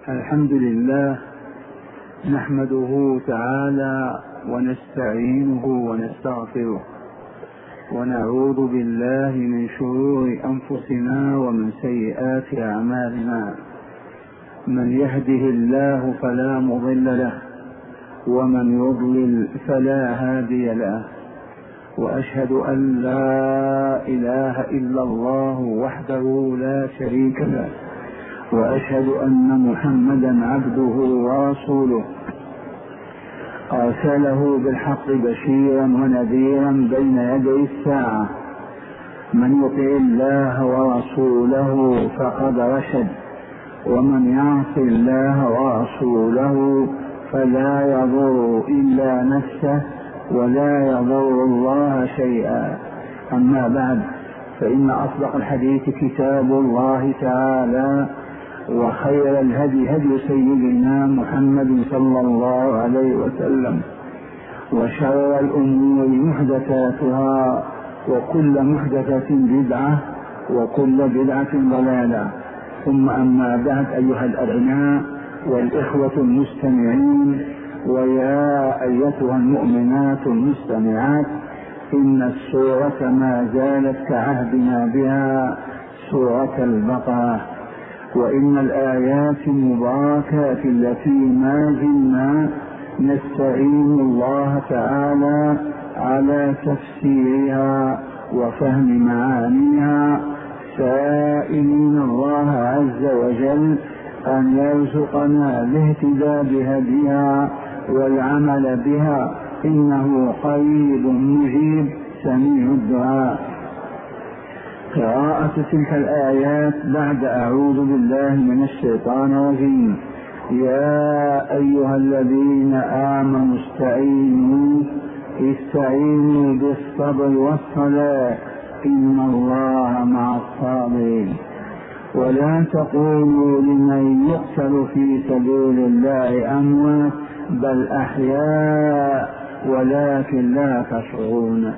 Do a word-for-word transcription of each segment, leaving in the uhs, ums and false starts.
الحمد لله نحمده تعالى ونستعينه ونستغفره ونعوذ بالله من شرور أنفسنا ومن سيئات أعمالنا. من يهده الله فلا مضل له ومن يضلل فلا هادي له، وأشهد أن لا إله إلا الله وحده لا شريك له، وأشهد أن محمدا عبده ورسوله أرسله بالحق بشيرا ونذيرا بين يدي الساعة. من يطع الله ورسوله فقد رشد، ومن يعص الله ورسوله فلا يضر إلا نفسه ولا يضر الله شيئا. أما بعد، فإن أصدق الحديث كتاب الله تعالى، وخير الهدي هدي سيدنا محمد صلى الله عليه وسلم، وشر الأمور محدثاتها، وكل محدثة بدعة، وكل بدعة ضلالة. ثم أما بعد، أيها الأبناء والإخوة المستمعين، ويا أيتها المؤمنات المستمعات، إن السورة ما زالت كعهدنا بها سورة البقرة، وإن الآيات المباركات التي ما زلنا نستعين الله تعالى على تفسيرها وفهم معانيها، سائلين الله عز وجل أن يرزقنا الاهتداء بهديها والعمل بها، إنه قريب مجيب سميع الدعاء. قراءة تلك الآيات بعد أعوذ بالله من الشيطان الرجيم. يا أيها الذين آمنوا استعينوا استعينوا بالصبر والصلاة إن الله مع الصابرين. ولا تقولوا لمن يقتل في سبيل الله أموات بل أحياء ولكن لا تشعرون.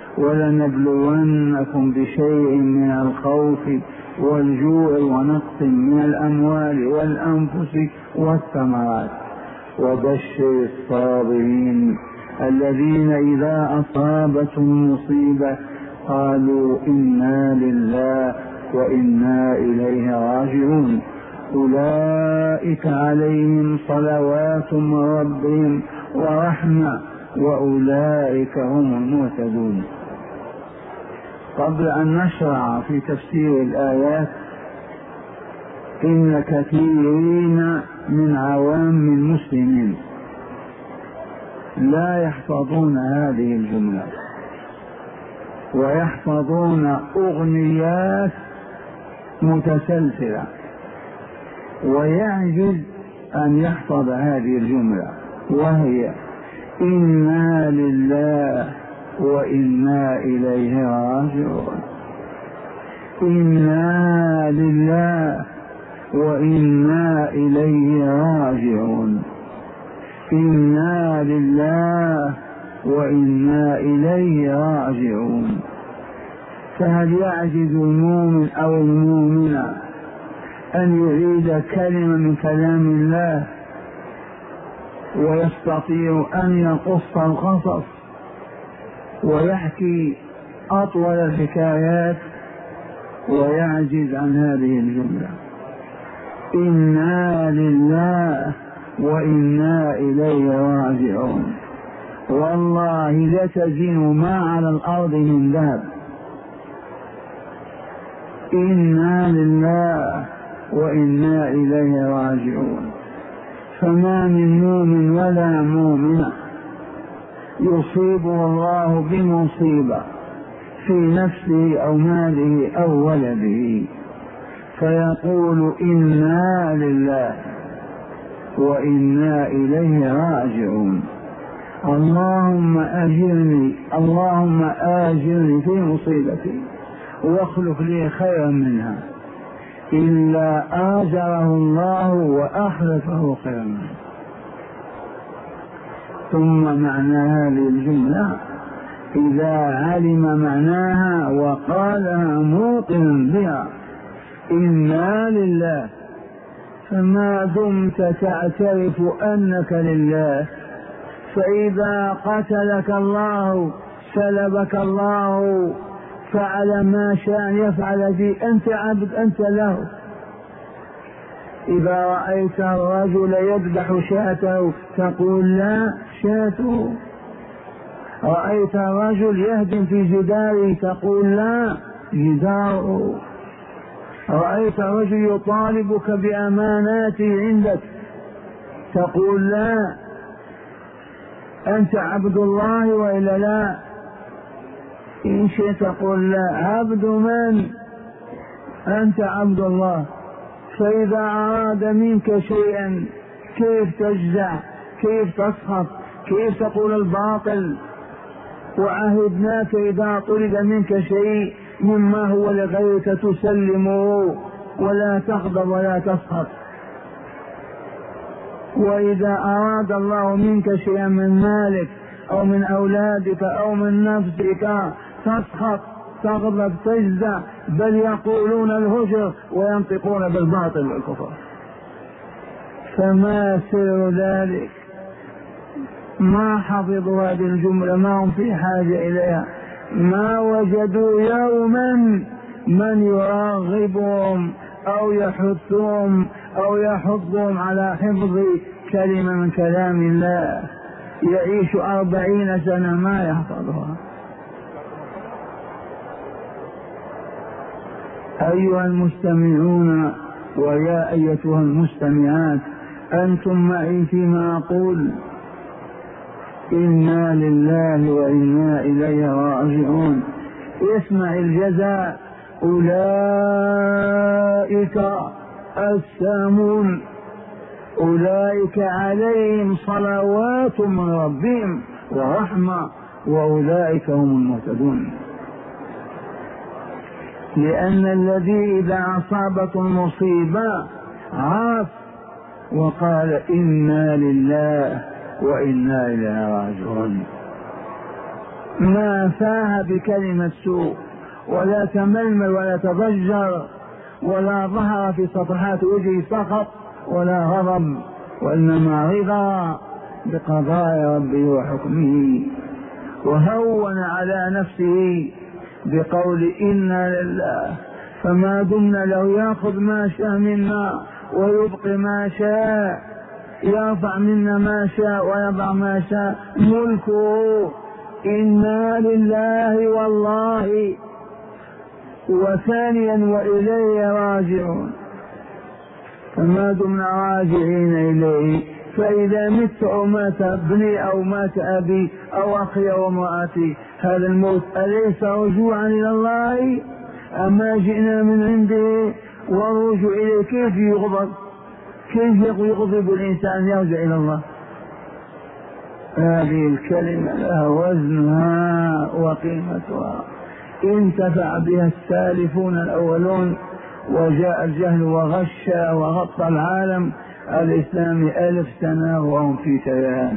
ولنبلونكم بشيء من الخوف والجوع ونقص من الأموال والأنفس والثمرات وبشر الصابرين الذين إذا أصابتهم مصيبة قالوا إنا لله وإنا إليه راجعون. أولئك عليهم صلوات من ربهم ورحمة وأولئك هم المهتدون. قبل أن نشرع في تفسير الآيات، إن كثيرين من عوام المسلمين لا يحفظون هذه الجملة، ويحفظون أغنيات متسلسلة، ويعجز أن يحفظ هذه الجملة، وهي إنا لله وإنا إليه راجعون. إنا لله وإنا إليه راجعون. إنا لله وإنا إليه راجعون. فهل يعجز المؤمن أو المؤمنة أن يعيد كلمة من كلام الله ويستطيع أن يقص القصص ويحكي أطول الحكايات ويعجز عن هذه الجملة؟ إنا لله وإنا إليه راجعون. والله لتزن ما على الأرض من ذهب. إنا لله وإنا إليه راجعون. فما من مؤمن ولا مؤمنة يصيبه الله بمصيبة في نفسه أو ماله أو ولده فيقول إنا لله وإنا إليه راجعون. اللهم أجرني اللهم آجرني في مصيبتي واخلف لي خيرا منها، إلا آجره الله وأخلفه خيرا منها. ثم معنى هذه الجملة إذا علم معناها وقالها موقنا بها إنا لله ما دمت تعترف أنك لله، فإذا قتلك الله سلبك الله فعل ما شاء يفعل به، أنت عبد أنت له. إذا رأيت الرجل يذبح شاته تقول لا شاته، رأيت الرجل يهدم في جداره تقول لا جداره، رأيت الرجل يطالبك بأماناته عندك تقول لا، أنت عبد الله وإلا لا؟ إن شئت تقول لا. عبد من؟ أنت عبد الله. فإذا أراد منك شيئا كيف تجزع؟ كيف تسخط؟ كيف تقول الباطل؟ وعهدناك إذا طلب منك شيء مما هو لغيرك تسلمه ولا تغضب ولا تسخط. وإذا أراد الله منك شيئا من مالك أو من أولادك أو من نفسك تسخط تغضب تجزع، بل يقولون الهجر وينطقون بالباطل والكفر. فما سر ذلك؟ ما حفظوا هذه الجملة، ما هم في حاجة إليها، ما وجدوا يوما من يراغبهم أو يحثهم أو يحضهم على حفظ كلمة من كلام الله. يعيش أربعين سنة ما يحفظها. أيها المستمعون ويا أيتها المستمعات، أنتم معي فيما أقول. إنا لله وإنا إليه راجعون. اسمع الجزاء، أولئك السامون، أولئك عليهم صلوات من ربهم ورحمة وأولئك هم المهتدون. لأن الذي إذا أصابته المصيبة عاف وقال إنا لله وإنا إليه راجعون، ما فاها بكلمة سوء ولا تململ ولا تضجر ولا ظهر في صفحات وجهه سخط ولا غضب، وإنما رضا بقضاء ربه وحكمه، وهون على نفسه بقول إنا لله. فما دمنا له يأخذ ما شاء منا ويبقي ما شاء، يرفع منا ما شاء ويضع ما شاء، ملكه. إنا لله والله، وثانيا وإليه راجعون. فما دمنا راجعين إليه، فإذا مت أو مات ابني أو مات أبي أو أخي أو امرأتي، هذا الموت أليس رجوعا إلى الله؟ أما جئنا من عنده والرجوع إليه كيف يغضب؟ كيف يغضب الإنسان يرجع إلى الله؟ هذه الكلمة لها وزنها وقيمتها، انتفع بها السالفون الأولون، وجاء الجهل وغش وغطى العالم الإسلامي ألف سنة وهم في تيان.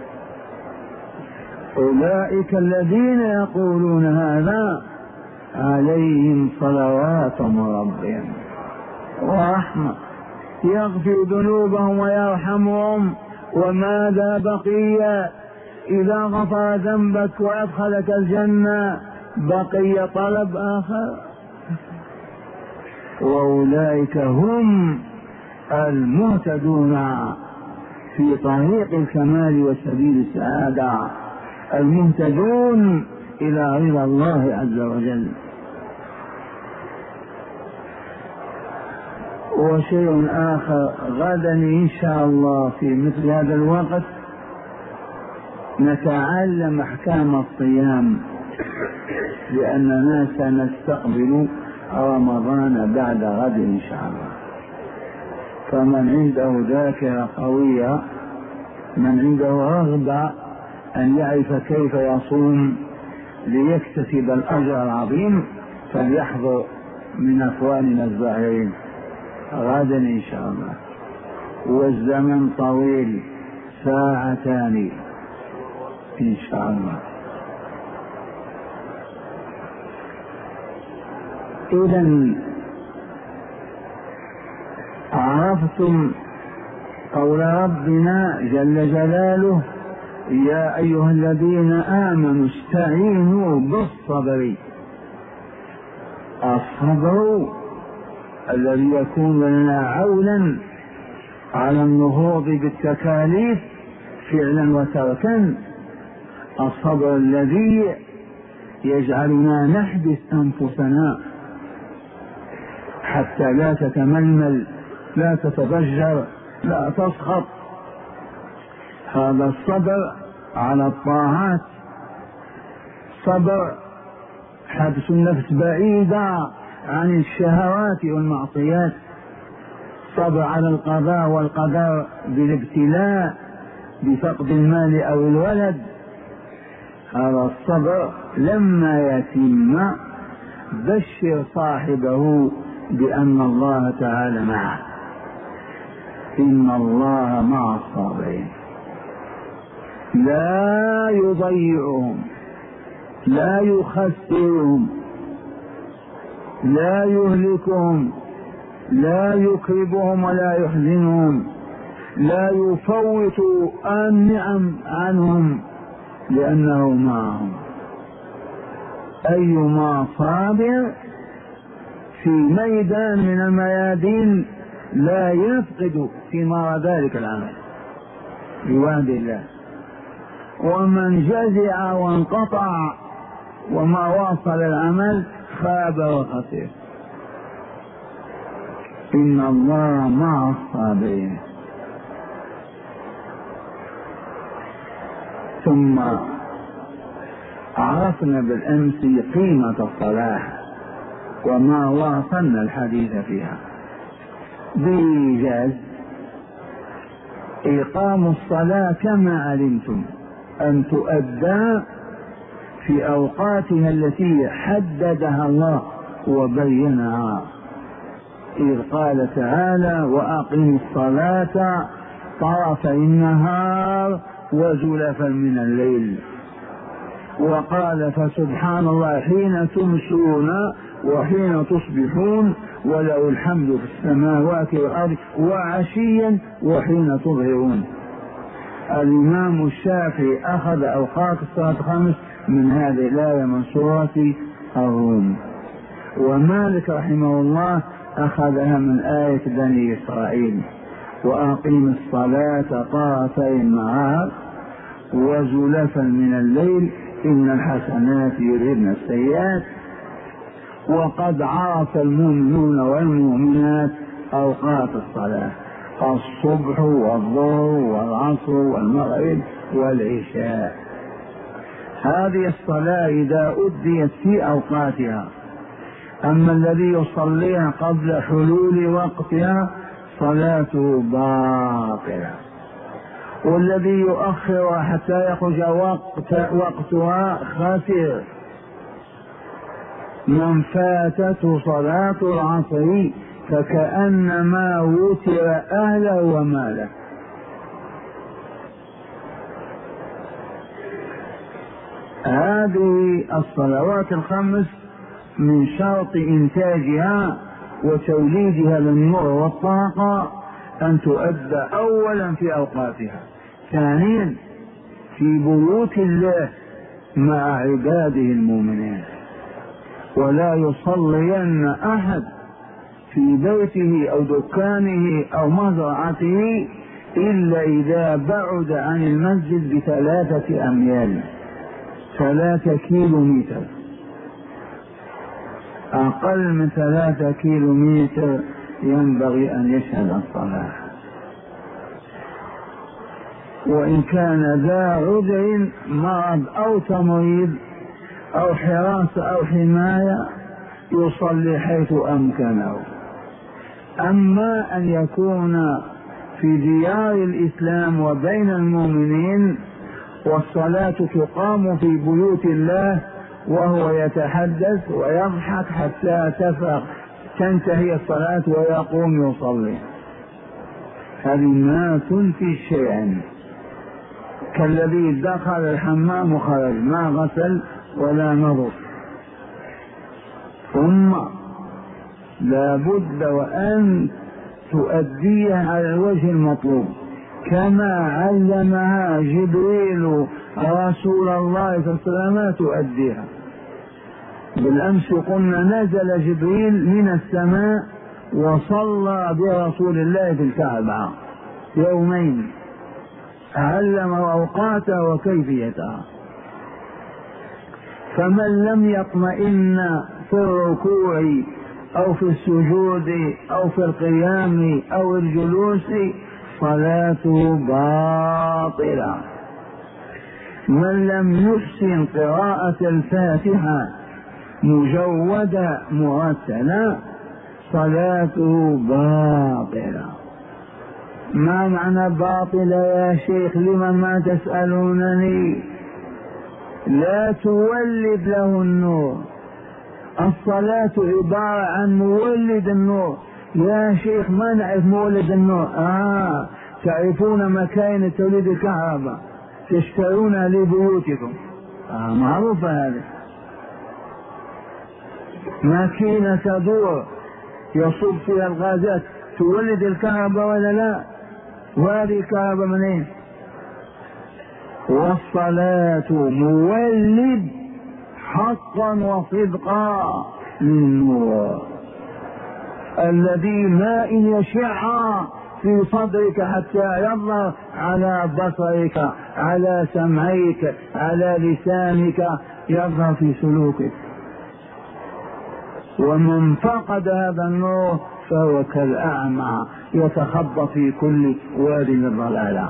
أولئك الذين يقولون هذا عليهم صلوات من ربهم ورحمة، يغفر ذنوبهم ويرحمهم. وماذا بقي؟ إذا غفر ذنبك وأدخلك الجنة بقي طلب آخر. وأولئك هم المهتدون في طريق الكمال وسبيل السعادة، المهتدون إلى رضا الله عز وجل. وشيء آخر، غدا إن شاء الله في مثل هذا الوقت نتعلم أحكام الصيام، لأننا سنستقبل رمضان بعد غد إن شاء الله. فمن عنده ذاكرة قوية، من عنده رغبة أن يعرف كيف يصوم ليكتسب الأجر العظيم، فليحضر من أخواننا الزاهرين غدا إن شاء الله. والزمن طويل، ساعتان إن شاء الله. إذن عرفتم قول ربنا جل جلاله: يا أيها الذين آمنوا استعينوا بالصبر. الصبر الذي يكون لنا عونا على النهوض بالتكاليف فعلا وتركا، الصبر الذي يجعلنا نحبس أنفسنا حتى لا تتململ، لا تتضجر، لا تسخط. هذا الصبر على الطاعات، صبر حبس النفس بعيدة عن الشهوات والمعصيات، صبر على القضاء والقدر بالابتلاء بفقد المال أو الولد. هذا الصبر لما يتم بشر صاحبه بأن الله تعالى معه، إن الله مع الصابرين، لا يضيعهم، لا يخسرهم، لا يهلكهم، لا يكربهم ولا يحزنهم، لا يفوت النعم عنهم، لأنه معهم. أيما صابر في ميدان من الميادين لا يفقد ثمار ذلك العمل بوعد الله، ومن جزع وانقطع وما واصل العمل خاب وخسر. إن الله مع الصابرين. ثم عرفنا بالأمس قيمة الصلاة وما واصلنا الحديث فيها بإيجاز. إقام الصلاة كما علمتم أن تؤدى في أوقاتها التي حددها الله وبينها، إذ قال تعالى: وأقم الصلاة طرفي النهار وزلفا من الليل. وقال: فسبحان الله حين تمسون وحين تصبحون وله الحمد في السماوات والأرض وعشيا وحين تظهرون. الإمام الشافعي أخذ أوقات الصلاة الخمس من هذه الآية من سورة الروم، ومالك رحمه الله أخذها من آية بني إسرائيل: وأقيم الصلاة طرفي النهار وزلفا من الليل إن الحسنات يذهبن السيئات. وقد عرف المؤمنون والمؤمنات أوقات الصلاة: الصبح والظهر والعصر والمغرب والعشاء. هذه الصلاة إذا أديت في أوقاتها. أما الذي يصليها قبل حلول وقتها صلاته باطلة، والذي يؤخرها حتى يخرج وقت وقتها خاسر. من فاتته صلاة العصر فكأنما وتر أهله وماله. هذه الصلوات الخمس من شرط إنتاجها وتوليدها للنور والطاقة أن تؤدى أولا في أوقاتها، ثانيا في بيوت الله مع عباده المؤمنين. ولا يصلين أحد في بيته أو دكانه أو مزرعته إلا إذا بعد عن المسجد بثلاثة أميال، ثلاثة كيلو متر، أقل من ثلاثة كيلو متر ينبغي أن يشهد الصلاة. وإن كان ذا عذر مرض أو تمريض أو حراسة أو حماية يصلي حيث أمكنه. أما أن يكون في ديار الإسلام وبين المؤمنين والصلاة تقام في بيوت الله وهو يتحدث ويضحك حتى تفرغ تنتهي الصلاة ويقوم يصلي، هذه ما تنفي شيئا، كالذي دخل الحمام وخرج ما غسل ولا نظف. ثم لا بد وأن تؤديها على الوجه المطلوب كما علمها جبريل رسول الله صلى الله عليه وسلم تؤديها. بالأمس قلنا نزل جبريل من السماء وصلى برسول الله في الكعبة يومين، علم أوقاتها وكيفيتها. فمن لم يطمئن في الركوع أو في السجود أو في القيام أو الجلوس صلاته باطلة. من لم يحسن قراءة الفاتحة مجودة مرتلة صلاته باطلة. ما معنى باطلة يا شيخ؟ لما ما تسألونني؟ لا تولد له النور. الصلاة عبارة عن مولد النور. يا شيخ ما نعرف مولد النور. آه تعرفون مكاين توليد الكهرباء تشترونها لبيوتكم، آه معروفة هذه. ماكينة تدور يصب فيها الغازات تولد الكهرباء ولا لا؟ وهذه الكهرباء منين؟ والصلاة مولد حقا وصدقا للنور الذي ما إن يشع في صدرك حتى يظهر على بصرك، على سمعك، على لسانك، يظهر في سلوكك. ومن فقد هذا النور فهو كالأعمى يتخبط في كل واد الضلالة.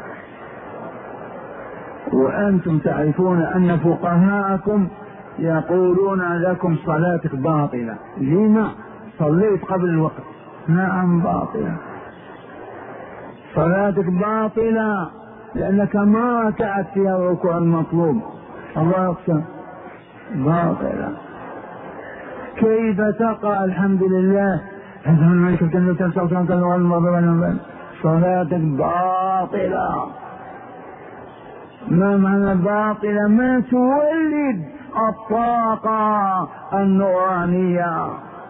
وأنتم تعرفون أن فقهاءكم يقولون لكم صلاتك باطلة. لما؟ صليت قبل الوقت. نعم باطلة، صلاتك باطلة لأنك ما ركعت فيها الركوع المطلوب. الله أكبر، باطلة. كيف تقرأ الحمد لله صلاتك باطلة؟ ما معنى باطلة؟ ما تولد الطاقة النورانية.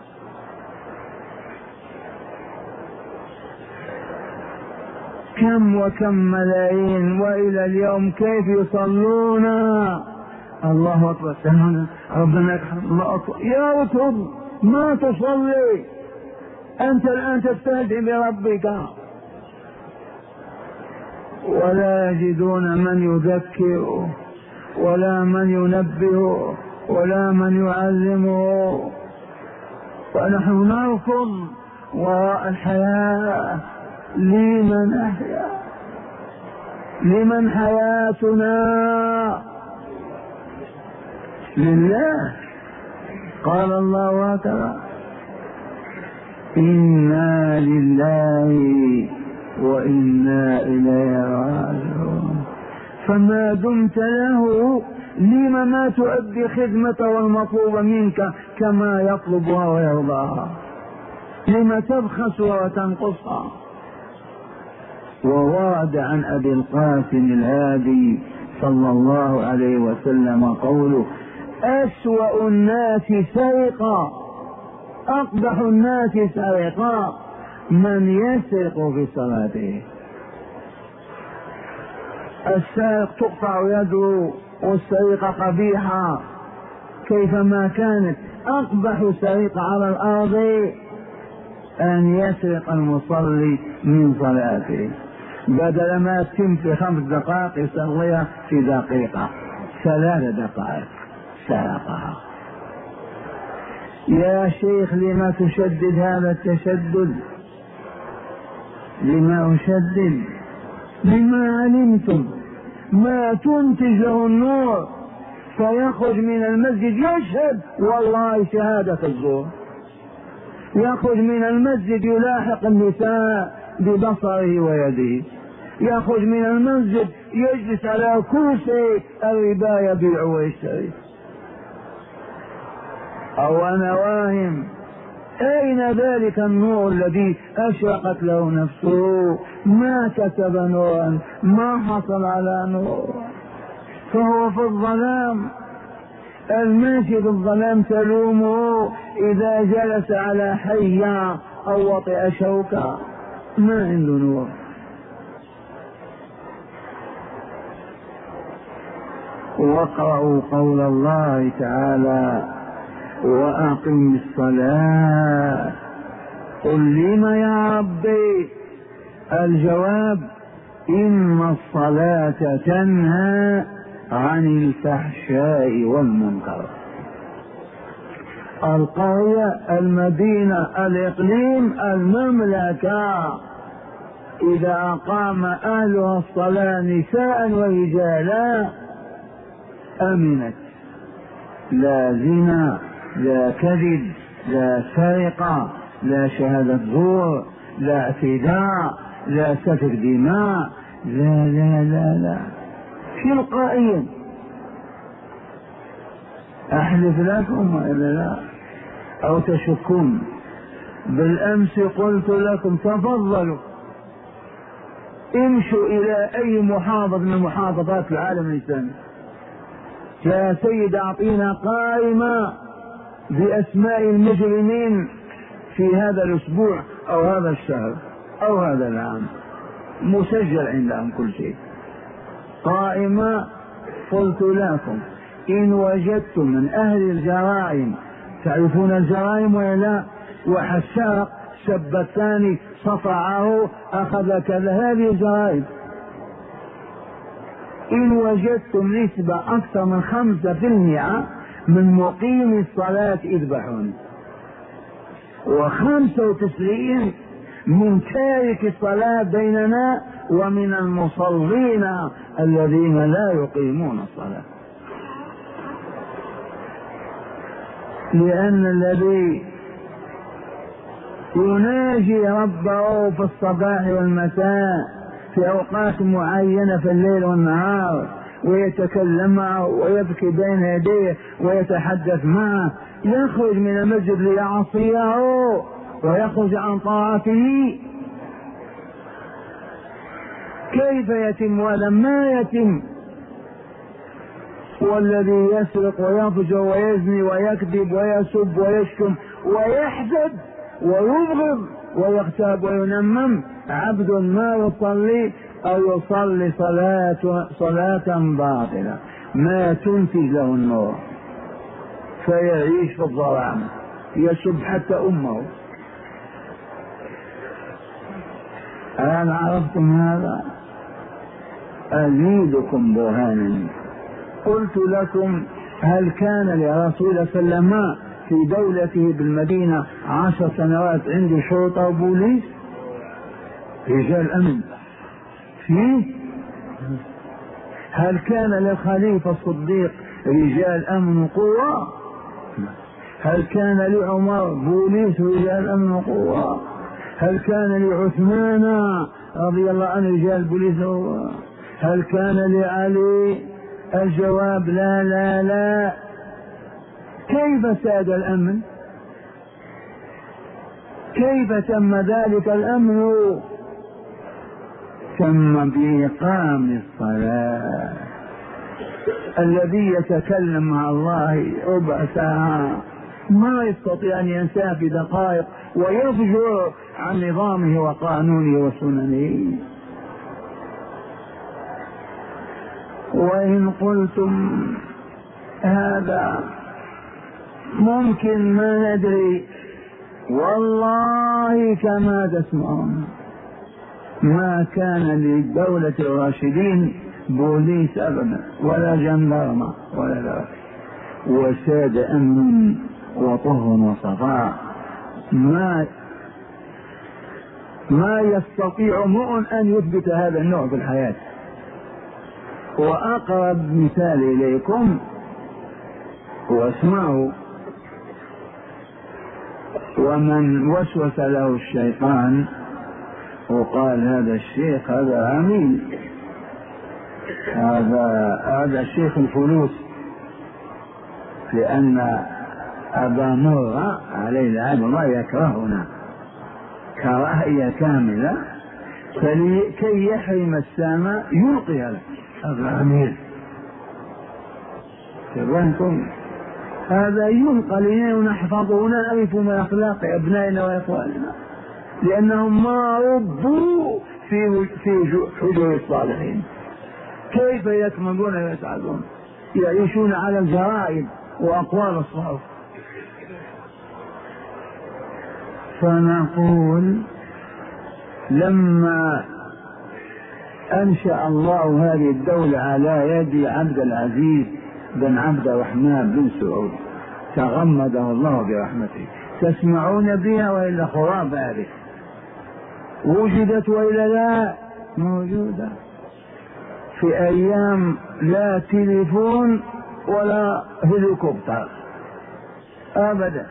كم وكم ملايين وإلى اليوم كيف يصلون؟ الله أكبر، ربنا يرحم، الله أكبر. يا رب ما تصلي أنت الآن تستهزئ بربك. ولا يجدون من يذكر ولا من ينبه ولا من يعلمه، ونحن نرفض وراء الحياة. لمن أحيا؟ لمن حياتنا؟ لله. قال الله هكذا: إنا لله وإنا إليه راجعون. فما دمت له لم ما تؤدي خدمته والمطلوب منك كما يطلبها ويرضاها؟ لم تبخسها وتنقصها؟ وورد عن أبي القاسم الهادي صلى الله عليه وسلم قوله: أسوأ الناس سرقة، أقبح الناس سرقة من يسرق في صلاته. السارق تقطع يده والسرقة قبيحة كيفما كانت. أقبح سرقة على الأرض أن يسرق المصلي من صلاته، بدل ما تتم في خمس دقائق يصليها في دقيقة، ثلاث دقائق سرقها. يا شيخ لما تشدد هذا التشدد؟ لما أشدد؟ لما علمتم ما تنتج له النور فيخرج من المسجد يشهد والله شهادة الزور، يخرج من المسجد يلاحق النساء ببصره ويده، يخرج من المسجد يجلس على كرسي الربا يبيع ويشتري. أو أنا واهم أين ذلك النور الذي أشرقت له نفسه؟ ما كسب نورا، ما حصل على نور، فهو في الظلام. الماشي في الظلام تلومه إذا جلس على حية أو وطئ شوكة ما عنده نور. واقرأوا قول الله تعالى وأقم الصلاة. قل لم يا ربي؟ الجواب إن الصلاة تنهى عن الفحشاء والمنكر. القرية، المدينة، الإقليم، المملكة إذا أقام أهلها الصلاة نساء ورجالا أمنت، لا زنا، لا كذب، لا سرقة، لا شهادة زور، لا اعتداء، لا سفك دماء، لا لا لا لا تلقائيا. أحلف لكم وإلا لا أو تشكون. بالأمس قلت لكم تفضلوا امشوا إلى أي محافظ من محافظات العالم الإسلامي، يا سيد أعطينا قائمة بأسماء المجرمين في هذا الأسبوع أو هذا الشهر أو هذا العام، مسجل عندهم كل شيء، قائمة. قلت لكم إن وجدتم من أهل الجرائم، تعرفون الجرائم ولا؟ وحساق سب الثاني، صفعه، أخذ كذا، هذه الجرائم. إن وجدتم نسبة أكثر من خمسة في المئة من مقيم الصلاة اذبحون، وخمسة وتسعين من تارك الصلاة بيننا ومن المصلين الذين لا يقيمون الصلاة. لأن الذي يناجي ربه في الصباح والمساء في أوقات معينة في الليل والنهار ويتكلم معه ويبكي بين يديه ويتحدث معه، يخرج من المسجد ليعصيه ويخرج عن طاعته، كيف يتم هذا؟ ما يتم. والذي يسرق ويفجر ويزني ويكذب ويسب ويشتم ويحسد ويبغض ويغتاب وينمم عبد ما يصلي أو يصلي صلاة صلاة باطلة ما تنتج له النور، فيعيش في الظلام، يسب حتى أمه. هل عرفتم هذا؟ أزيدكم برهانا. قلت لكم هل كان لرسول الله صلى الله عليه وسلم في دولته بالمدينة عشر سنوات عنده شرطة وبوليس رجال أمن فيه؟ هل كان للخليفة الصديق رجال أمن وقوة؟ هل كان لعمر بوليس رجال أمن وقوة؟ هل كان لعثمان رضي الله عنه رجال بوليس؟ هل كان لعلي؟ الجواب لا لا لا. كيف ساد الأمن؟ كيف تم ذلك الأمن؟ تم بإقام الصلاة. الذي يتكلم مع الله ربع ساعة ما يستطيع أن ينساه في دقائق ويفجر عن نظامه وقانونه وسننه. وإن قلتم هذا ممكن ما ندري، والله كما تسمعون ما كان للدولة الراشدين بوليس أبدا ولا جندرمة ولا لا، وساد أمن وطهر وصفاء. ما ما يستطيع امرؤ أن يثبت هذا النوع في الحياة. وأقرب مثال إليكم واسمعوا: ومن وسوس له الشيطان وقال هذا الشيخ هذا عميل، هذا هذا الشيخ الفلوس، لأن أبا مرة عليه لعنة الله يكرهنا كراهية كاملة، فكي يحرم السامع يلقي له هذا عميل. تبانكم هذا يلقى لنا ونحفظه ونعرف من أخلاق أبنائنا وإخواننا. لأنهم ما ربوا في في حجر الصالحين. كيف يكملون ويسعدون؟ يعيشون على الجرائم وأقوال الصالح. فنقول لما أنشأ الله هذه الدولة على يد عبد العزيز بن عبد الرحمن بن سعود تغمده الله برحمته، تسمعون بها وإلا خراب هذه؟ وجدت وإلا لا؟ موجودة في أيام لا تليفون ولا هليكوبتر أبدا.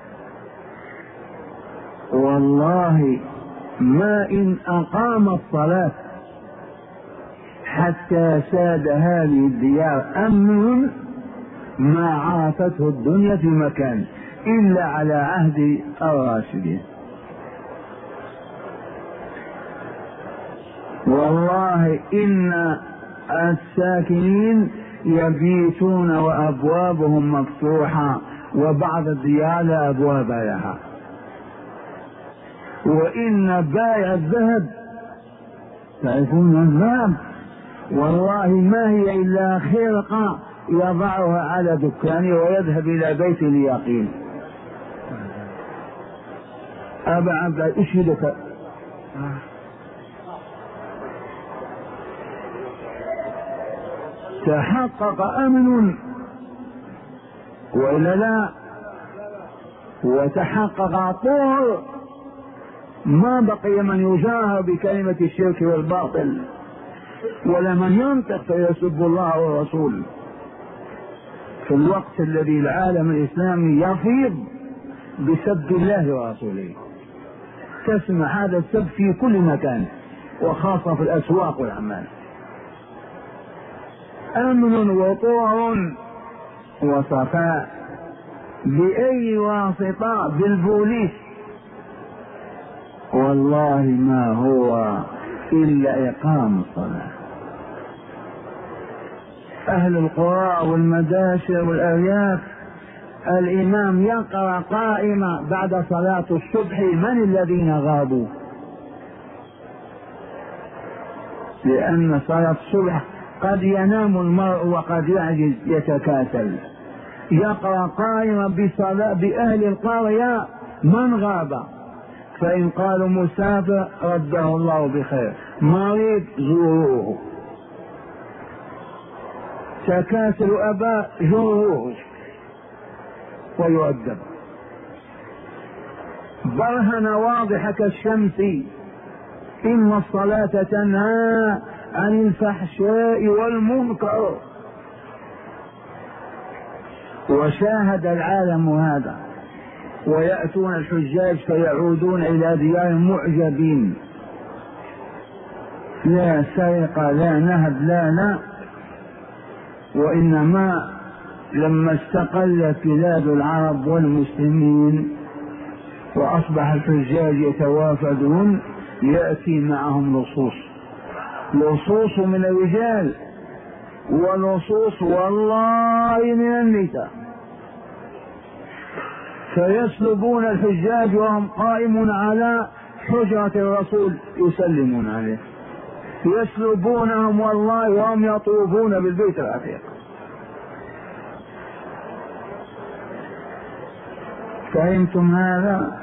والله ما إن أقام الصلاة حتى ساد هذه الديار أمن ما عافته الدنيا في مكان إلا على عهد الراشدين. والله إن الساكنين يبيتون وأبوابهم مفتوحة وبعض الديار لا أبواب لها. وإن بائع الذهب، تعرفون الذهب، والله ما هي إلا خرقة يضعها على دكانه ويذهب إلى بيت اليقين. أبا عبد أشهدك تحقق أمن وإلا لا؟ وتحقق طور، ما بقي من يجاهر بكلمة الشرك والباطل ولا من ينطق فيسب الله ورسوله في الوقت الذي العالم الإسلامي يفيض بسب الله ورسوله. تسمع هذا السب في كل مكان وخاصة في الأسواق والأعمال. أمن وطور وصفاء بأي واسطة؟ بالبوليس. والله ما هو إلا إقام الصلاة. أهل القرى والمداشر والأرياف الإمام يقرأ قائمة بعد صلاة الصبح من الذين غابوا، لأن صلاة الصبح قد ينام المرء وقد يعجز يتكاسل. يقرأ قائمة بصلاة بأهل القرية من غاب، فإن قالوا مسافر رده الله بخير، مريض زوروه، تكاسل أباء زوروه ويؤدب. برهنة واضحة كالشمس إن الصلاة تنهى عن الفحشاء والمنكر. وشاهد العالم هذا، ويأتون الحجاج فيعودون إلى ديار معجبين، لا سرقة لا نهب لا لا. وإنما لما استقلت بلاد العرب والمسلمين وأصبح الحجاج يتوافدون يأتي معهم لصوص، لصوص من الرجال ولصوص والله من النساء، فيسلبون الحجاج وهم قائمون على حجرة الرسول يسلمون عليه، يسلبونهم والله وهم يطوفون بالبيت العتيق. فهمتم هذا؟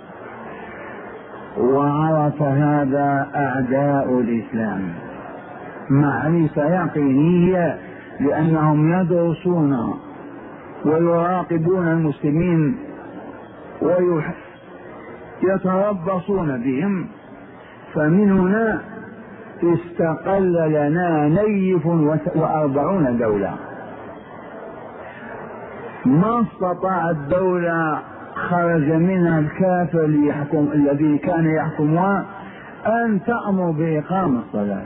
وعرف هذا أعداء الإسلام معرفة يقينية، لأنهم يدرسون ويراقبون المسلمين ويتربصون بهم. فمن هنا استقل لنا نيف وأربعون دولة. ما استطاع الدولة خرج منها الكافر ليحكم الذي كان يحكمها أن تأمر بإقام الصلاة.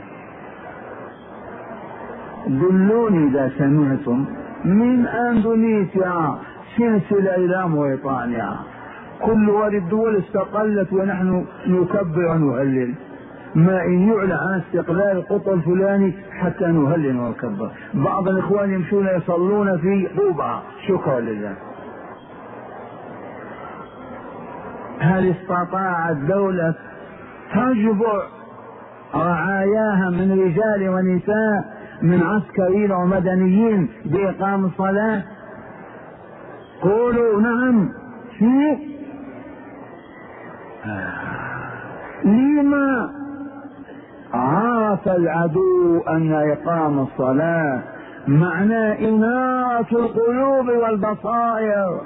دلوني إذا سمعتم من أندونيسيا سلسلة إلى موريتانيا، كل هذه الدول استقلت ونحن نكبر ونهلل. ما إن يعلن عن استقلال القطر الفلاني حتى نهلل ونكبر. بعض الإخوان يمشون يصلون في قوبعة، شكرا لله. هل استطاعت الدولة تجبر رعاياها من رجال ونساء من عسكريين ومدنيين بإقام الصلاة؟ قولوا نعم. في لما عرف العدو أن إقام الصلاة معنى إنارة القلوب والبصائر،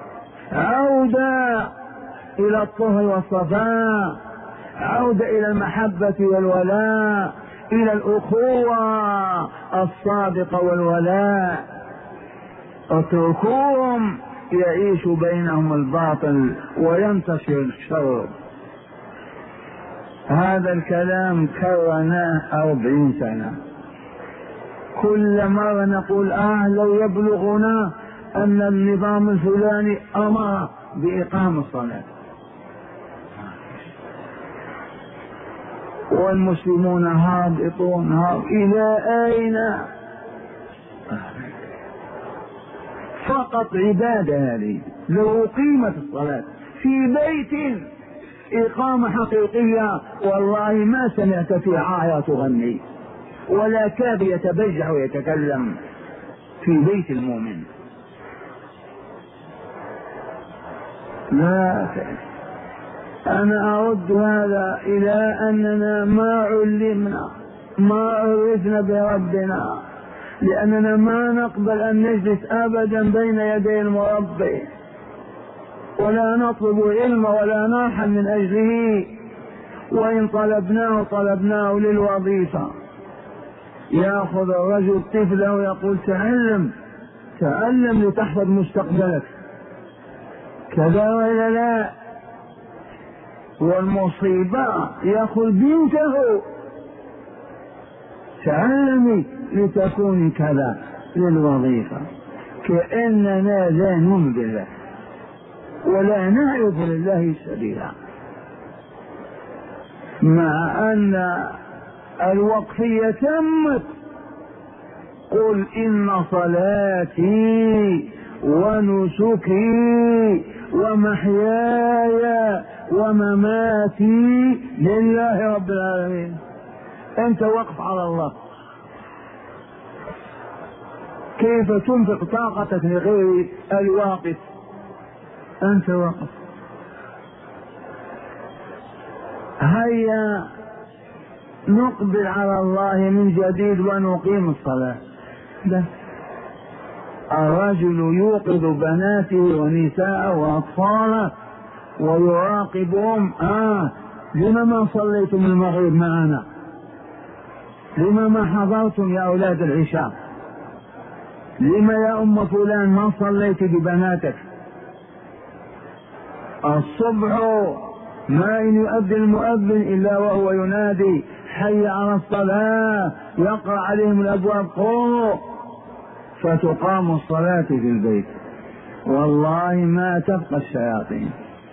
عودة إلى الطهر والصفاء، عودة إلى المحبة والولاء، إلى الأخوة الصادقة والولاء. اتركوهم يعيش بينهم الباطل وينتشر الشر. هذا الكلام كررناه أربعين سنة، كل مرة نقول آه لو يبلغنا أن النظام الفلاني أمر بإقام الصلاة، والمسلمون هابطون هابط. إلى أين؟ فقط عبادة هذه. لو أقيمت الصلاة في بيت إقامة حقيقية والله ما سمعت في عاية تغني ولا كاد يتبجح ويتكلم في بيت المؤمن. لا، أنا أرد هذا إلى أننا ما علمنا ما عرفنا بربنا، لأننا ما نقبل أن نجلس أبدا بين يدي المربي، ولا نطلب العلم ولا نرحل من أجله، وإن طلبناه طلبناه للوظيفة. يأخذ الرجل طفله ويقول تعلم تعلم لتحفظ مستقبلك، كذا ولا لا؟ والمصيبة يأخذ بنته تعلمي لتكوني كذا للوظيفة، كأننا لا نؤمن بالله ولا نعرف لله سبيلا، مع أن الوقفية تمت. قل إن صلاتي ونسكي ومحياي ومماتي لله رب العالمين. أنت وقف على الله، كيف تنفق طاقتك لغير الواقف؟ أنت واقف. هيا نقبل على الله من جديد ونقيم الصلاة. لا، الرجل يوقظ بناته ونساءه وأطفاله ويراقبهم. آه لما ما صليتم المغرب معنا؟ لما ما حضرتم يا أولاد العشاء؟ لما يا أم فلان ما صليت ببناتك؟ الصبح ما إن يؤذن المؤذن إلا وهو ينادي حي على الصلاة، يقرأ عليهم الأبواب قوموا، فتقام الصلاة في البيت. والله ما تبقى الشياطين.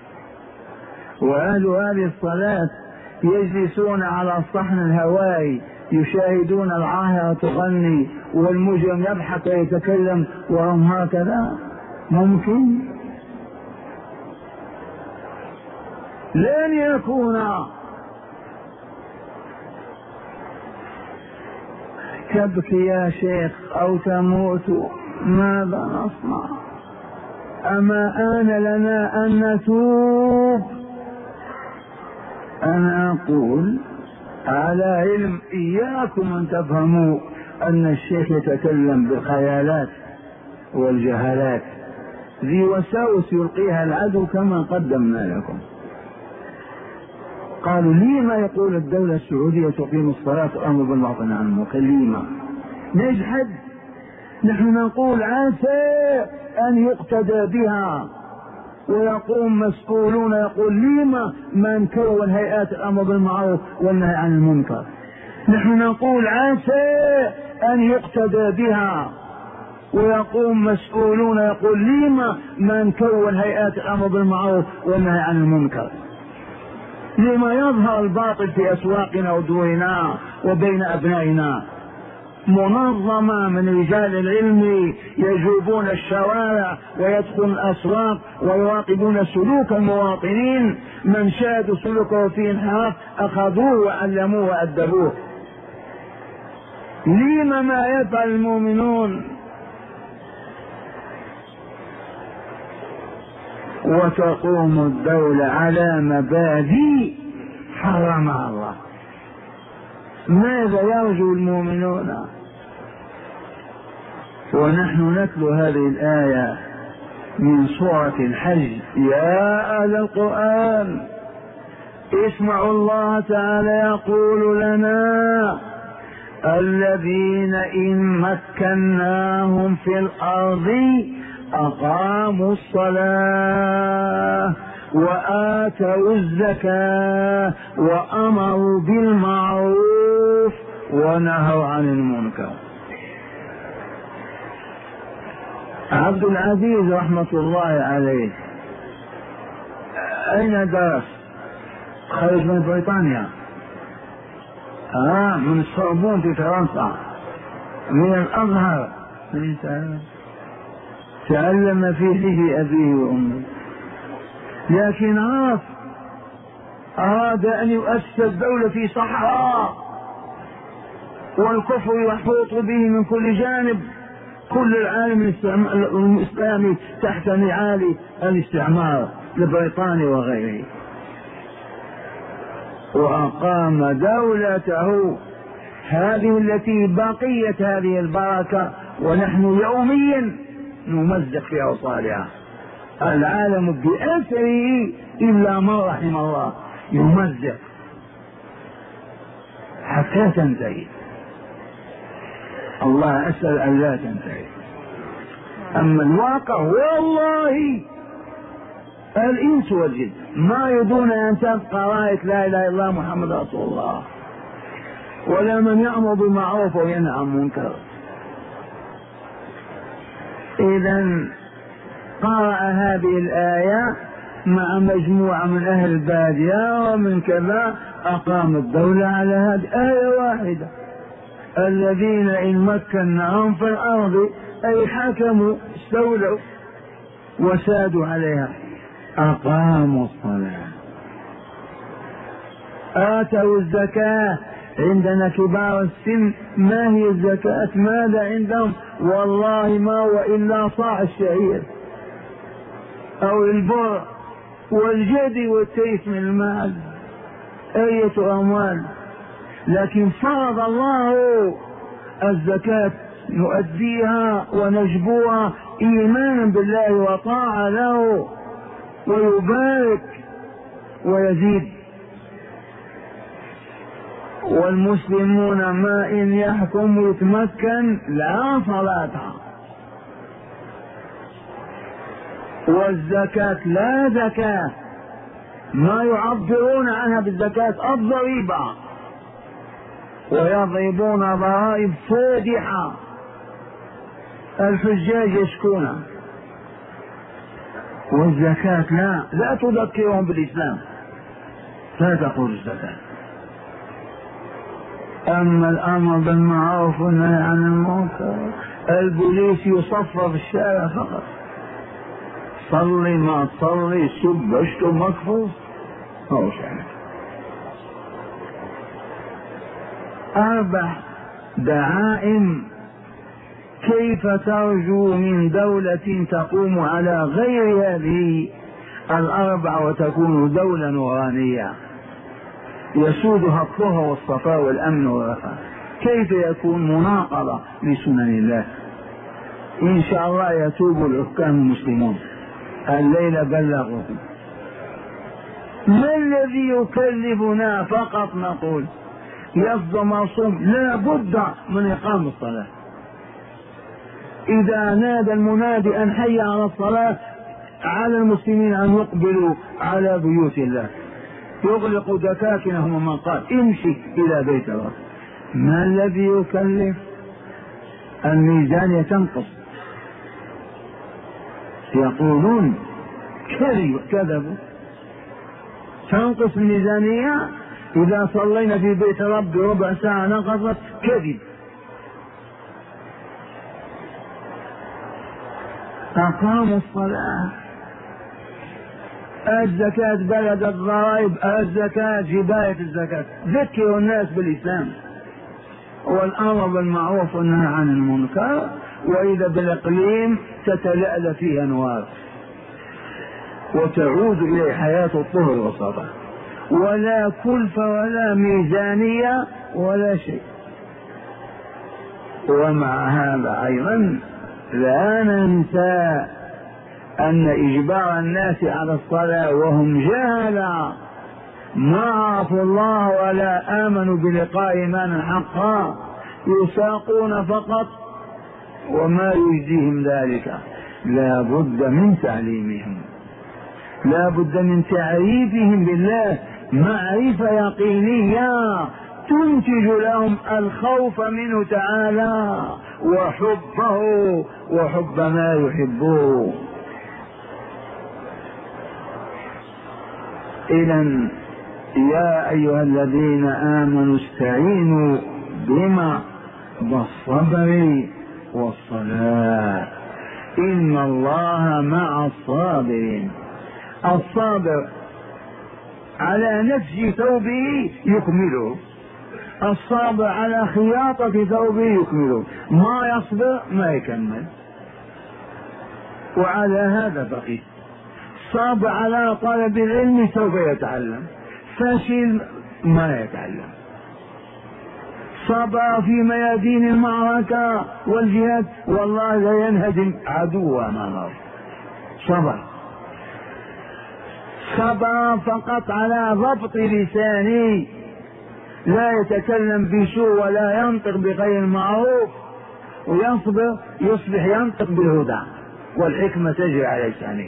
وأهل هذه الصلاة يجلسون على الصحن الهوائي يشاهدون العاهرة تغني والمجرم يضحك ويتكلم وهم هكذا. ممكن؟ لن يكون. تبكي يا شيخ أو تموت، ماذا نصنع؟ أما آن لنا أن نتوب. أنا أقول على علم، إياكم أن تفهموا أن الشيخ يتكلم بالخيالات والجهالات، ذي وساوس يلقيها العدو كما قدمنا لكم. قالوا لما يقول الدولة السعودية تقيم الصلاة وأمر بالمعروف والنهي عن المنكر؟ لما نجحد؟ نحن نقول عسى أن يقتدى بها، ويقوم مسؤولون يقول لما من كون هيئات الأمر بالمعروف والنهي عن المنكر. نحن نقول عسى أن يقتدى بها، ويقوم مسؤولون يقول لما من كون هيئات الأمر بالمعروف والنهي عن المنكر. لما يظهر الباطل في أسواقنا ودورنا وبين أبنائنا؟ منظمة من رجال العلم يجوبون الشوارع ويدخلون الأسواق ويراقبون سلوك المواطنين، من شاهدوا سلوكه في انحراف أخذوه وعلموه وأدبوه. لما ما يفعل المؤمنون؟ وتقوم الدولة على مبادئ حرمها الله. ماذا يرجو المؤمنون؟ ونحن نتلو هذه الآية من سورة الحج: يا أهل القرآن اسمعوا الله تعالى يقول لنا: الذين إن مكناهم في الأرض أقاموا الصلاة وآتوا الزكاة وأمروا بالمعروف ونهوا عن المنكر. عبد العزيز رحمة الله عليه أين درس؟ خرج من بريطانيا، آه من السوربون في فرنسا، من الأزهر، تعلم في حجر أبيه وأمه، لكن عرف أراد أن يؤسس الدولة في صحراء والكفر يحوط به من كل جانب، كل العالم الإسلامي تحت نعال الاستعمار لبريطانيا وغيره، وأقام دولته هذه التي بقيت هذه البركة، ونحن يوميا نمزق في أوصالها. العالم بأسره إلا من رحم الله يمزق حتى تنتهي. الله أسأل أن لا تنتهي. أما الواقع والله الإنس والجن ما يدون أن تبقى راية لا إله إلا الله محمد رسول الله، ولا من يأمر بالمعروف وينهى عن المنكر. إذا قرأ هذه الآية مع مجموعة من أهل البادية ومن كذا، أقام الدولة على هذه آية واحدة: الذين إن مكناهم في الأرض، أي حكموا استولوا وسادوا عليها، أقاموا الصلاة آتوا الزكاة. عندنا كبار السن ما هي الزكاة؟ ماذا عندهم؟ والله ما هو إلا صاع الشعير أو البر والجدي والتيس من المال، أية أموال. لكن فرض الله الزكاة نؤديها ونجبوها إيمانا بالله وطاعة له، ويبارك ويزيد. والمسلمون ما إن يحكم ويتمكن لا صلاة، والزكاة لا زكاة، ما يعبرون عنها بالزكاة الضريبة، ويضربون ضرائب فادحة الحجاج يشكونها، والزكاة لا لا تذكرهم بالإسلام، لا تقول الزكاة. أما الأمر بالمعروف والنهي عن المنكر، البوليس يصفى في الشارع فقط، صلي ما تصلي، سب اشتم مكفوف، هو شيء. أربع دعائم كيف ترجو من دولة تقوم على غير هذه الأربع وتكون دولة نورانية يسودها الطهر والصفاء والأمن والرخاء. كيف يكون مناقضة لسنن الله؟ إن شاء الله يتوب الحكام المسلمون. الليلة بلغوكم. ما الذي يكلفنا فقط نقول يفضل مرسوم لا بد من إقام الصلاة؟ إذا نادى المنادي أن حي على الصلاة على المسلمين أن يقبلوا على بيوت الله، يغلق دكاكنهم من قال امشي إلى بيت الله. ما الذي يكلف؟ الميزانية تنقص. يقولون كذبوا، تنقص الميزانية إذا صلينا في بيت رب ربع ساعة نقصت، كذب. أقاموا الصلاة، الزكاة بلد الضرائب، الزكاة جباية الزكاة، ذكروا الناس بالإسلام والأمر بالمعروف والنهي عن المنكر، وإذا بالإقليم تتلألأ فيه أنوار وتعود إلى حياة الطهر والصلاة، ولا كلفة ولا ميزانية ولا شيء. ومع هذا أيضا لا ننسى أن إجبار الناس على الصلاة وهم جهلا ما عرفوا الله ولا آمنوا بلقاء إيمانا حقا يساقون فقط، وما يجزيهم ذلك لا بد من تعليمهم، لا بد من تعريفهم بالله معرفة يقينية تنتج لهم الخوف منه تعالى وحبه وحب ما يحبه. إذن يا أيها الذين آمنوا استعينوا بما بالصبر والصلاة إن الله مع الصابرين. الصابر على نفس ثوبه يكمله، الصابر على خياطة ثوبه يكمله، ما يصبر ما يكمل. وعلى هذا بقي صابر على طلب العلم سوف يتعلم، فشل ما يتعلم. صبر في ميادين المعركة والجهاد والله لا ينهزم عدو امامه، صبر. صبر فقط على ضبط لسانه، لا يتكلم بسوء ولا ينطق بغير المعروف، ويصبر يصبح ينطق بالهدى والحكمة تجري على لسانه.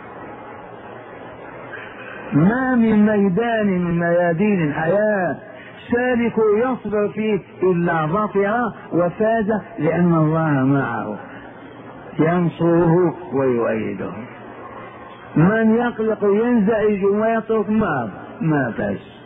ما من ميدان من ميادين الحياة سالك يصبر فيه إلا ظفر وفاز، لأن الله معه ينصره ويؤيده. من يقلق ينزعج ويترك ما ما فاز.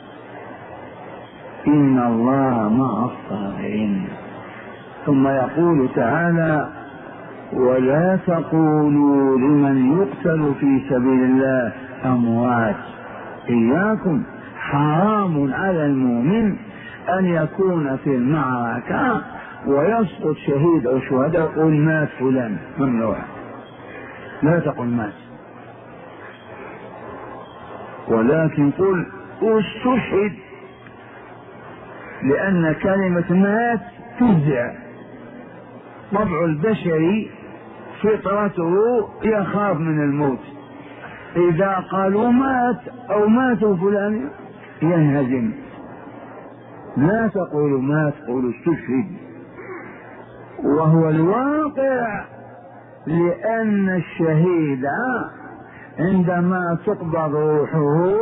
إن الله مع الصابرين. ثم يقول تعالى ولا تقولوا لمن يقتل في سبيل الله أموات. إياكم، حرام على المؤمن أن يكون في المعركة ويسقط شهيد أو شهداء قل مات فلان، ممنوع، لا تقل مات، ولكن قل استشهد، لأن كلمة مات تفزع. طبع البشري فطرته يخاف من الموت، إذا قالوا مات أو ماتوا فلان ينهزم. لا تقولوا مات، قولوا استشهد. وهو الواقع، لأن الشهيد عندما تقبض روحه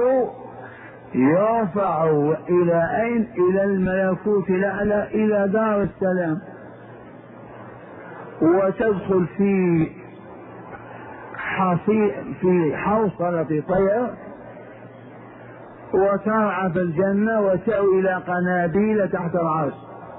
يرفع إلى أين؟ إلى الملكوت الأعلى، إلى دار السلام، وتدخل في في حوصلة طير وترعى في الجنة وتأوي إلى قناديل تحت العرش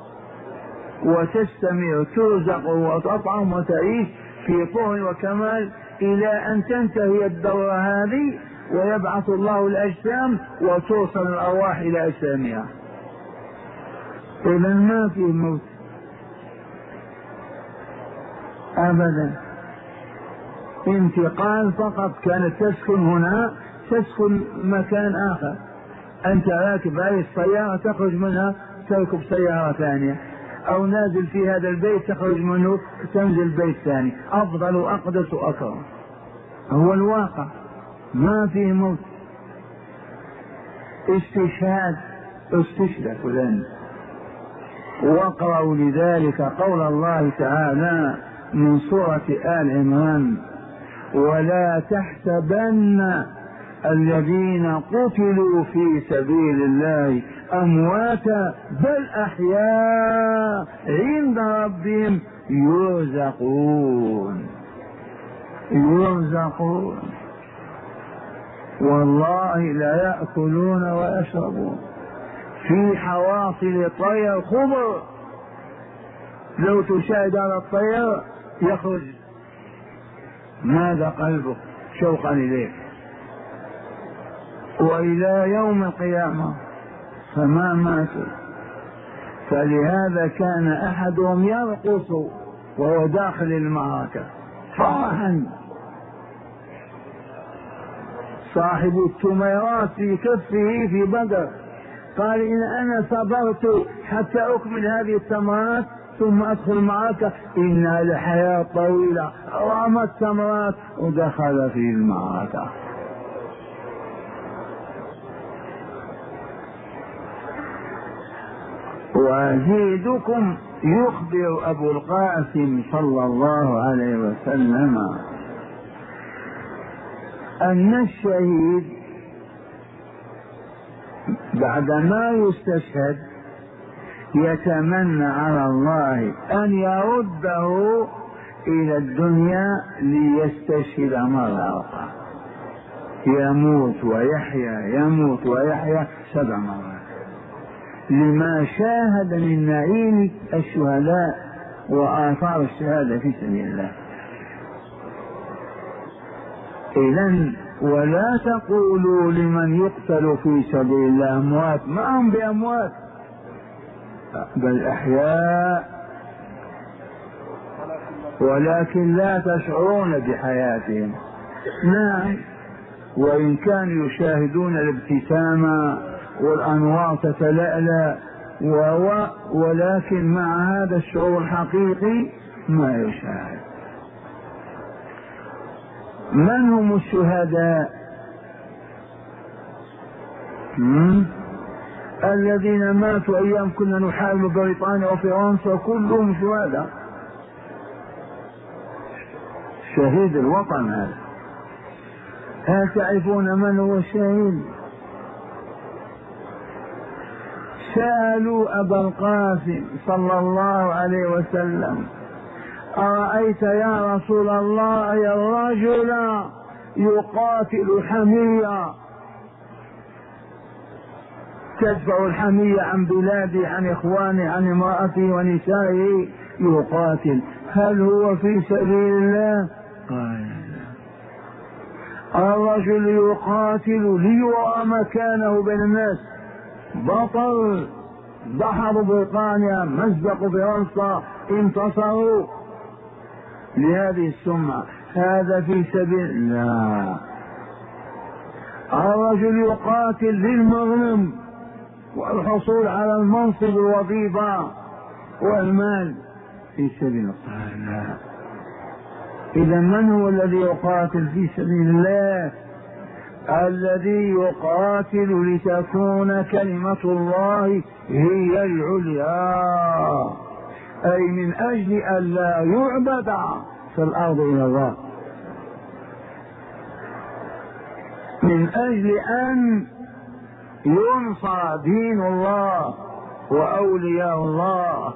وتستمر ترزق وتطعم وتعيش في طهر وكمال إلى أن تنتهي الدورة هذه ويبعث الله الأجسام وتوصل الأرواح إلى أجسامها. إذا ما في موت أبدا، انتقال فقط. كانت تسكن هنا تسكن مكان آخر، أنت راكب هذه السيارة تخرج منها تركب سيارة ثانية، أو نازل في هذا البيت تخرج منه تنزل بيت ثاني، أفضل وأقدس وأكرم. هو الواقع، ما فيه موت. استشهاد، استشهد فلان. واقرأوا لذلك قول الله تعالى من سورة آل عمران ولا تحسبن الذين قتلوا في سبيل الله أمواتا بل أحياء عند ربهم يرزقون. يرزقون والله لا يأكلون ويشربون في حواصل طير خضر. لو تشاهد على الطير يخرج ماذا قلبك شوقا إليه؟ وإلى يوم القيامة فما ماتوا. فلهذا كان أحدهم يرقص وهو داخل المعركة فرحا. صاحب التميرات في كفه في بدر قال إن أنا صبرت حتى أكمل هذه التمرات ثم أدخل المعركة إنها لحياة طويلة. رمى التمرات ودخل في المعركة. وأزيدكم يخبر أبو القاسم صلى الله عليه وسلم أن الشهيد بعدما يستشهد يتمنى على الله أن يرده إلى الدنيا ليستشهد مرة أخرى، يموت ويحيا يموت ويحيا سبع مرات، لما شاهد من نعيم الشهداء وآثار الشهادة في سبيل الله. إذن ولا تقولوا لمن يقتل في سبيل الله أموات، ما هم بأموات بل أحياء، ولكن لا تشعرون بحياتهم. نعم، وإن كانوا يشاهدون الابتسامة والأنوار تتلألأ وهو، ولكن مع هذا الشعور الحقيقي ما يشاهد. من هم الشهداء؟ الذين ماتوا أيام كنا نحارب بريطانيا وفرنسا كلهم شهداء. شهيد الوطن هذا. هل تعرفون من هو الشهيد؟ سألوا أبا القاسم صلى الله عليه وسلم أرأيت يا رسول الله الرجل يقاتل حمية، تدفع الحمية عن بلاده عن إخوانه عن امرأته ونسائه، يقاتل، هل هو في سبيل الله؟ قال الرجل يقاتل ليرى مكانه بين الناس، بطل، ضحوا بريطانيا، مزقوا فرنسا، انتصروا لهذه السمعة، هذا في سبيل الله. الرجل يقاتل للمغنم والحصول على المنصب والوظيفة والمال في سبيل الله. إذا من هو الذي يقاتل في سبيل الله؟ الذي يقاتل لتكون كلمة الله هي العليا، أي من أجل أن لا يعبد في الأرض إلى الله، من أجل أن ينصر دين الله وأولياء الله.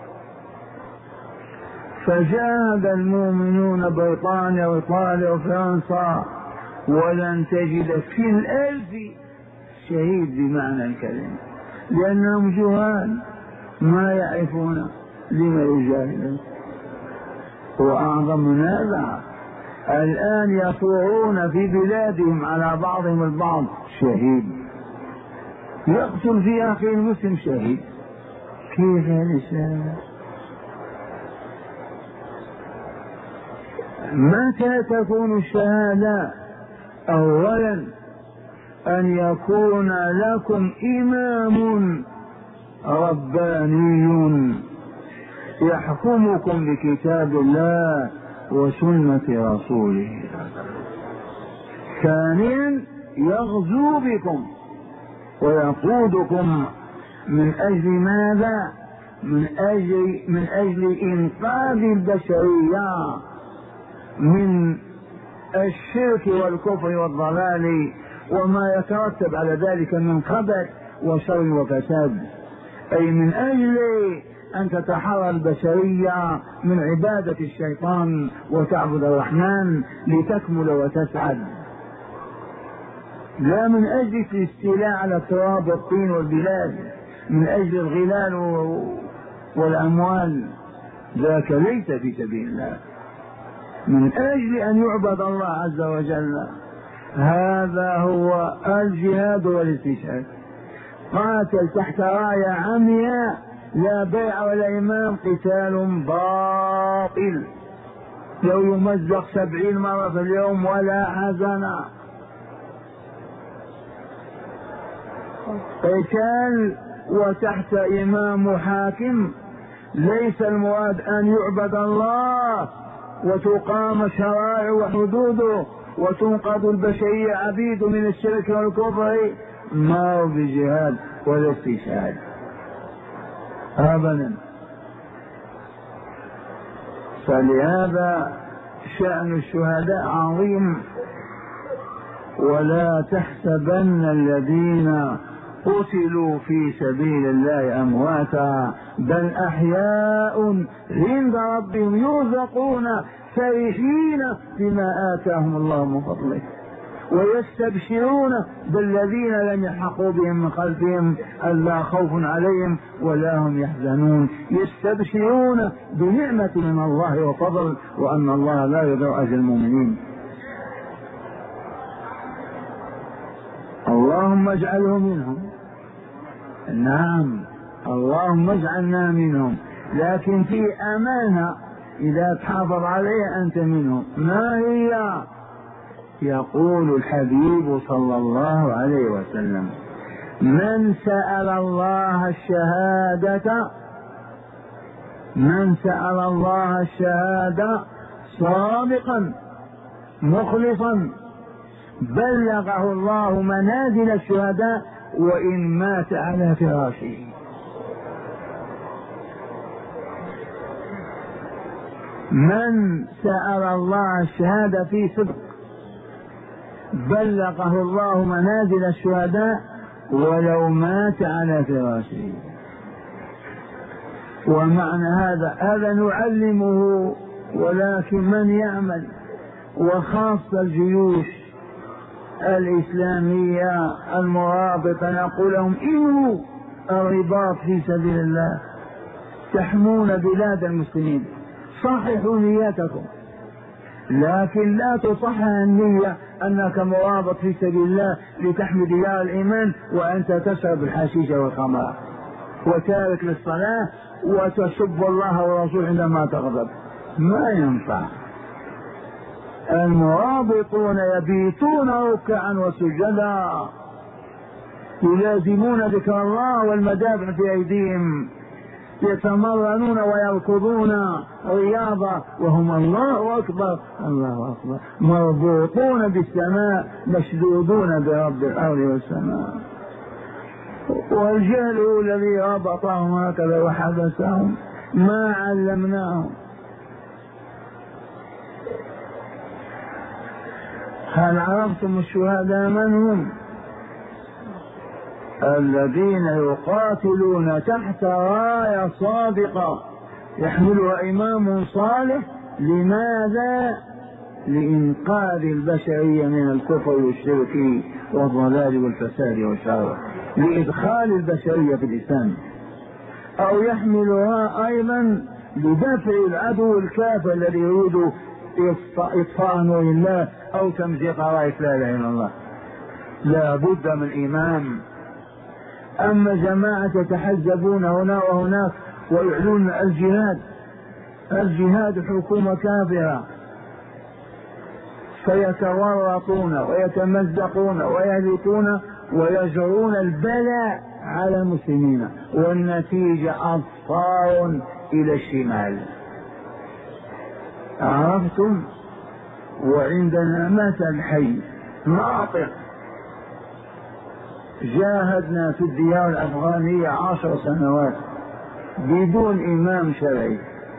فجاهد المؤمنون بريطانيا وإيطاليا وفرنسا ولن تجد في الألف شهيد بمعنى الكلمة، لأنهم جهال ما يعرفون لما يجاهدون. وأعظم من هذا الآن يثورون في بلادهم على بعضهم البعض شهيد، يقتل في أخيه المسلم شهيد. كيف هذا الشهادة؟ متى تكون الشهادة؟ أولا أن يكون لكم إمام رباني يحكمكم بكتاب الله وسنة رسوله. ثانيا يغزو بكم ويقودكم من أجل ماذا؟ من أجل, من أجل إنقاذ البشرية من الشرك والكفر والضلال وما يترتب على ذلك من خبث وشر وفساد، أي من أجل أن تتحرر البشرية من عبادة الشيطان وتعبد الرحمن لتكمل وتسعد، لا من أجل الاستيلاء على التراب والطين والبلاد، من أجل الغلال والأموال، ذاك ليس في سبيل الله. من أجل أن يعبد الله عز وجل. هذا هو الجهاد والاستشهاد. قاتل تحت راية عمياء لا بيع ولا إمام، قتال باطل لو يمزق سبعين مرة في اليوم ولا حزن. قتال وتحت إمام وحاكم. ليس المراد أن يعبد الله وتقام شرائع وحدوده وتنقذ البشرية عبيد من الشرك والكفر، ما هو بجهاد ولا استشهاد أبدا. فلهذا شأن الشهداء عظيم. ولا تحسبن الذين قتلوا في سبيل الله أمواتا بل أحياء عند ربهم يرزقون فرحين بما آتاهم الله من فضله ويستبشرون بالذين لم يلحقوا بهم من خلفهم ألا خوف عليهم ولا هم يحزنون. يستبشرون بنعمة من الله وفضل وأن الله لا يضيع أجر المؤمنين. اللهم اجعله منهم. نعم اللهم اجعلنا منهم، لكن في أمانة إذا تحافظ عليها أنت منهم. ما هي؟ يقول الحبيب صلى الله عليه وسلم: من سأل الله الشهادة من سأل الله الشهادة صادقا مخلصا بلغه الله منازل الشهداء وإن مات على فراشه. من سأل الله الشهادة في صدق بلغه الله منازل الشهداء ولو مات على فراشه. ومعنى هذا هذا نعلمه، ولكن من يعمل وخاصة الجيوش الإسلامية المرابطة نقول لهم إنوا الرباط في سبيل الله، تحمون بلاد المسلمين، صححوا نياتكم، لكن لا تصحح النية أنك مرابط في سبيل الله لتحمي ديار الإيمان وأنت تشرب الحشيش والخمر وتارك للصلاة وتسب الله ورسوله عندما تغضب. ما ينفع. المرابطون يبيتون ركعا وسجدا يلازمون ذكر الله والمدافع في أيديهم، يتمرنون ويركضون رياضة وهم الله أكبر الله أكبر مربوطون بالسماء مشدودون برب الأرض والسماء. والجهل هو الذي ربطهم هكذا وحبسهم، ما علمناهم. هل عرفتم الشهداء من هم؟ الذين يقاتلون تحت راية صادقة يحملها إمام صالح. لماذا؟ لإنقاذ البشرية من الكفر والشرك والضلال والفساد والشر، لإدخال البشرية في الإسلام، أو يحملها أيضا لدفع العدو الكافر الذي يريد إطفاء نور الله أو تمزيق راية لا إله إلا الله. لا بد من إمام. أما جماعة يتحزبون هنا وهناك ويعلون الجهاد، الجهاد حكومة كافرة، فيتورطون ويتمزقون ويهلكون ويجرون البلاء على المسلمين، والنتيجة أصفار إلى الشمال. عرفتم؟ وعندنا مثل حي ناطق. جاهدنا في الديار الأفغانية عشر سنوات بدون إمام شرعي،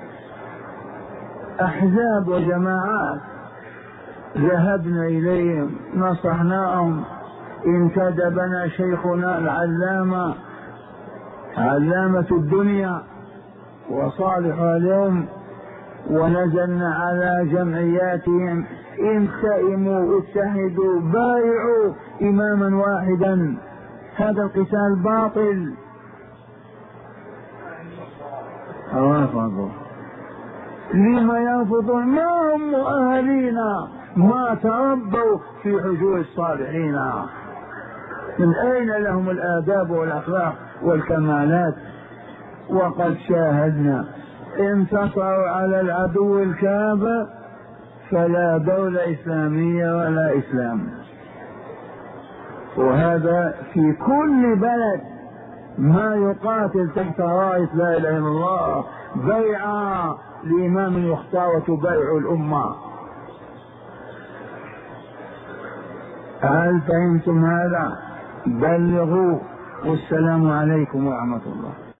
أحزاب وجماعات ذهبنا إليهم نصحناهم، انتدبنا شيخنا العلامة علامة الدنيا وصالحها اليوم، ونزلنا على جمعياتهم، انتئموا اتحدوا بايعوا إماما واحدا. هذا القتال باطل. رافضوا لما يرفضون؟ ما هم مؤهلين، ما تربوا في حجور الصالحين، من أين لهم الآداب والأخلاق والكمالات؟ وقد شاهدنا انتصروا على العدو الكافر فلا دولة إسلامية ولا إسلام. وهذا في كل بلد ما يقاتل تحت راية لا إله إلا الله بيعة لإمام يختار وتبايع الأمة. هل فهمتم هذا؟ بلغوا، والسلام عليكم ورحمة الله.